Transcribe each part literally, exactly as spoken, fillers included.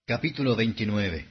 Capítulo veintinueve.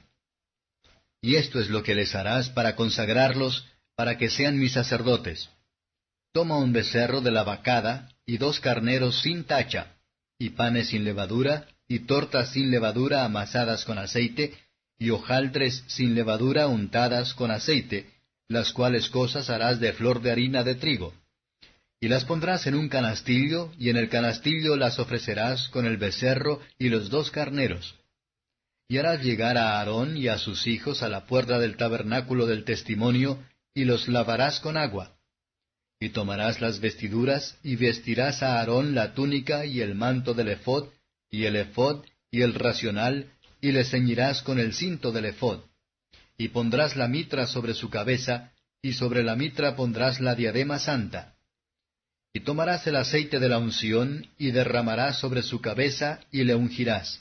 Y esto es lo que les harás para consagrarlos, para que sean mis sacerdotes. Toma un becerro de la vacada, y dos carneros sin tacha, y panes sin levadura, y tortas sin levadura amasadas con aceite, y hojaldres sin levadura untadas con aceite, las cuales cosas harás de flor de harina de trigo. Y las pondrás en un canastillo, y en el canastillo las ofrecerás con el becerro y los dos carneros. Y harás llegar a Aarón y a sus hijos a la puerta del tabernáculo del testimonio, y los lavarás con agua. Y tomarás las vestiduras, y vestirás a Aarón la túnica y el manto del ephod, y el ephod y el racional, y le ceñirás con el cinto del ephod. Y pondrás la mitra sobre su cabeza, y sobre la mitra pondrás la diadema santa. Y tomarás el aceite de la unción, y derramarás sobre su cabeza, y le ungirás.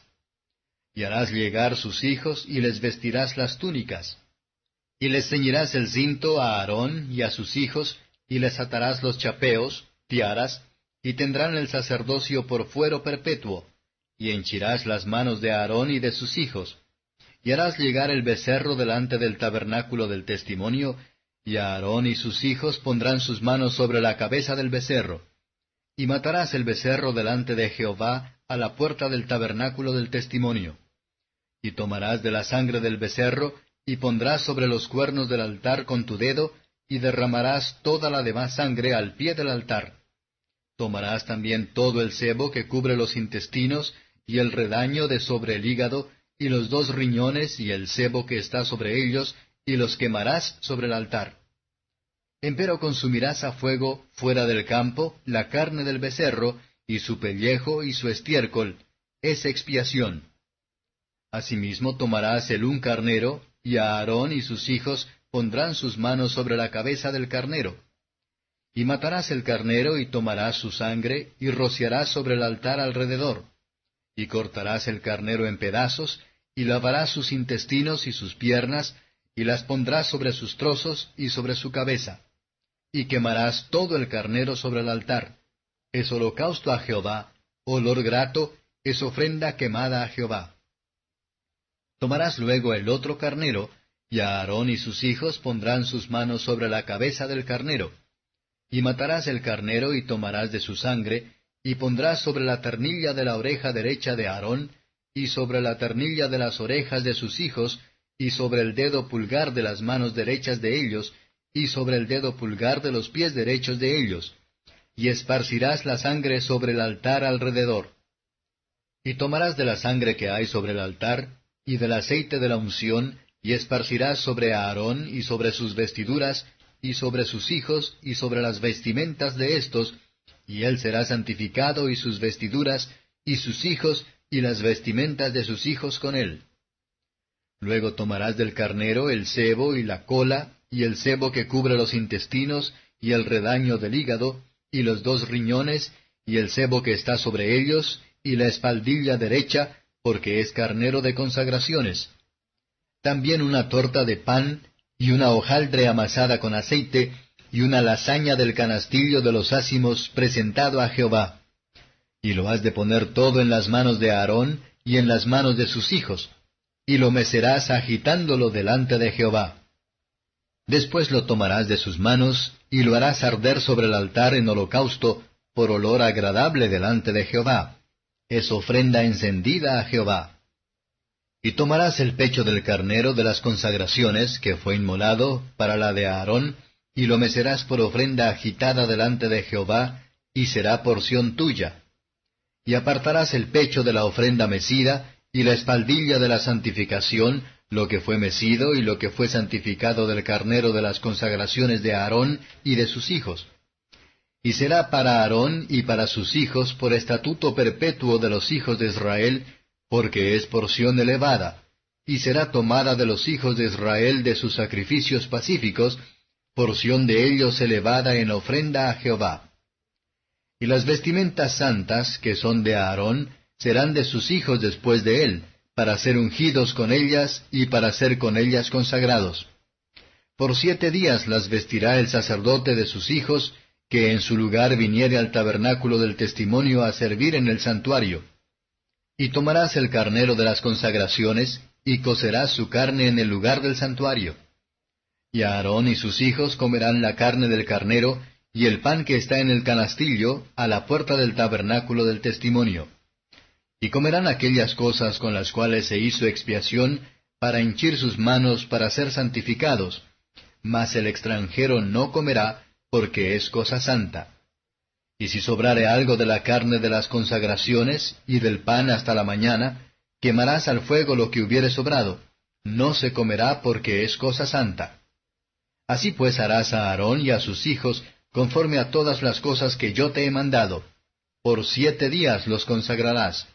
Y harás llegar sus hijos, y les vestirás las túnicas. Y les ceñirás el cinto a Aarón y a sus hijos, y les atarás los chapeos, tiaras, y tendrán el sacerdocio por fuero perpetuo. Y henchirás las manos de Aarón y de sus hijos. Y harás llegar el becerro delante del tabernáculo del testimonio, y Aarón y sus hijos pondrán sus manos sobre la cabeza del becerro. Y matarás el becerro delante de Jehová a la puerta del tabernáculo del testimonio. Y tomarás de la sangre del becerro, y pondrás sobre los cuernos del altar con tu dedo, y derramarás toda la demás sangre al pie del altar. Tomarás también todo el sebo que cubre los intestinos, y el redaño de sobre el hígado, y los dos riñones, y el sebo que está sobre ellos, y los quemarás sobre el altar. Empero consumirás a fuego, fuera del campo, la carne del becerro, y su pellejo y su estiércol, es expiación. Asimismo tomarás el un carnero, y a Aarón y sus hijos pondrán sus manos sobre la cabeza del carnero. Y matarás el carnero, y tomarás su sangre, y rociarás sobre el altar alrededor. Y cortarás el carnero en pedazos, y lavarás sus intestinos y sus piernas, y las pondrás sobre sus trozos y sobre su cabeza. Y quemarás todo el carnero sobre el altar. Es holocausto a Jehová, olor grato, es ofrenda quemada a Jehová. Tomarás luego el otro carnero, y a Aarón y sus hijos pondrán sus manos sobre la cabeza del carnero. Y matarás el carnero, y tomarás de su sangre, y pondrás sobre la ternilla de la oreja derecha de Aarón, y sobre la ternilla de las orejas de sus hijos, y sobre el dedo pulgar de las manos derechas de ellos, y sobre el dedo pulgar de los pies derechos de ellos. Y esparcirás la sangre sobre el altar alrededor. Y tomarás de la sangre que hay sobre el altar, y del aceite de la unción, y esparcirás sobre Aarón, y sobre sus vestiduras, y sobre sus hijos, y sobre las vestimentas de éstos, y él será santificado, y sus vestiduras, y sus hijos, y las vestimentas de sus hijos con él. Luego tomarás del carnero el sebo y la cola, y el sebo que cubre los intestinos, y el redaño del hígado, y los dos riñones, y el sebo que está sobre ellos, y la espaldilla derecha, porque es carnero de consagraciones. También una torta de pan, y una hojaldre amasada con aceite, y una lasaña del canastillo de los ázimos presentado a Jehová. Y lo has de poner todo en las manos de Aarón, y en las manos de sus hijos, y lo mecerás agitándolo delante de Jehová. Después lo tomarás de sus manos, y lo harás arder sobre el altar en holocausto, por olor agradable delante de Jehová. Es ofrenda encendida a Jehová. Y tomarás el pecho del carnero de las consagraciones, que fue inmolado, para la de Aarón, y lo mecerás por ofrenda agitada delante de Jehová, y será porción tuya. Y apartarás el pecho de la ofrenda mecida, y la espaldilla de la santificación, lo que fue mecido y lo que fue santificado del carnero de las consagraciones de Aarón y de sus hijos. Y será para Aarón y para sus hijos por estatuto perpetuo de los hijos de Israel, porque es porción elevada, y será tomada de los hijos de Israel de sus sacrificios pacíficos, porción de ellos elevada en ofrenda a Jehová. Y las vestimentas santas, que son de Aarón, serán de sus hijos después de él, para ser ungidos con ellas y para ser con ellas consagrados. Por siete días las vestirá el sacerdote de sus hijos, que en su lugar viniere al tabernáculo del testimonio a servir en el santuario. Y tomarás el carnero de las consagraciones, y cocerás su carne en el lugar del santuario. Y Aarón y sus hijos comerán la carne del carnero, y el pan que está en el canastillo, a la puerta del tabernáculo del testimonio. Y comerán aquellas cosas con las cuales se hizo expiación, para henchir sus manos para ser santificados, mas el extranjero no comerá, porque es cosa santa. Y si sobrare algo de la carne de las consagraciones, y del pan hasta la mañana, quemarás al fuego lo que hubiere sobrado, no se comerá porque es cosa santa. Así pues harás a Aarón y a sus hijos, conforme a todas las cosas que yo te he mandado. Por siete días los consagrarás.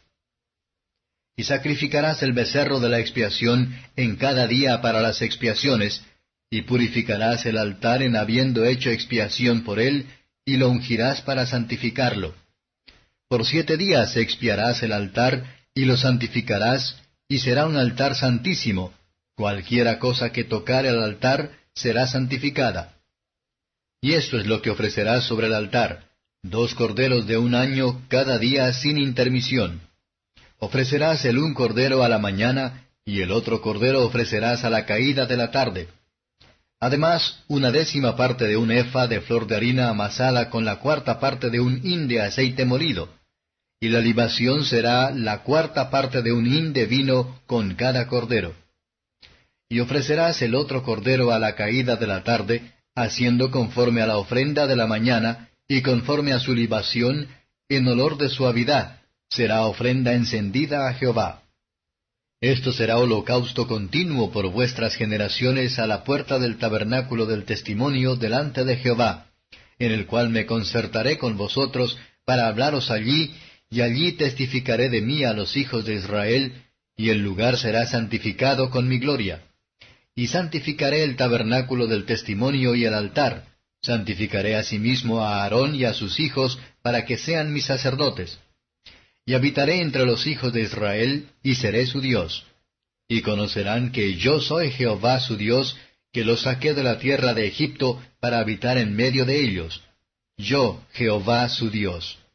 Y sacrificarás el becerro de la expiación en cada día para las expiaciones, y purificarás el altar en habiendo hecho expiación por él, y lo ungirás para santificarlo. Por siete días expiarás el altar, y lo santificarás, y será un altar santísimo. Cualquiera cosa que tocare al altar será santificada. Y esto es lo que ofrecerás sobre el altar, dos corderos de un año cada día sin intermisión. Ofrecerás el un cordero a la mañana, y el otro cordero ofrecerás a la caída de la tarde. Además, una décima parte de un efa de flor de harina amasada con la cuarta parte de un hin de aceite molido. Y la libación será la cuarta parte de un hin de vino con cada cordero. Y ofrecerás el otro cordero a la caída de la tarde, haciendo conforme a la ofrenda de la mañana, y conforme a su libación, en olor de suavidad, será ofrenda encendida a Jehová. Esto será holocausto continuo por vuestras generaciones a la puerta del tabernáculo del testimonio delante de Jehová, en el cual me concertaré con vosotros para hablaros allí, y allí testificaré de mí a los hijos de Israel, y el lugar será santificado con mi gloria. Y santificaré el tabernáculo del testimonio y el altar, santificaré asimismo a Aarón y a sus hijos para que sean mis sacerdotes. Y habitaré entre los hijos de Israel, y seré su Dios. Y conocerán que yo soy Jehová su Dios, que los saqué de la tierra de Egipto para habitar en medio de ellos. Yo, Jehová su Dios.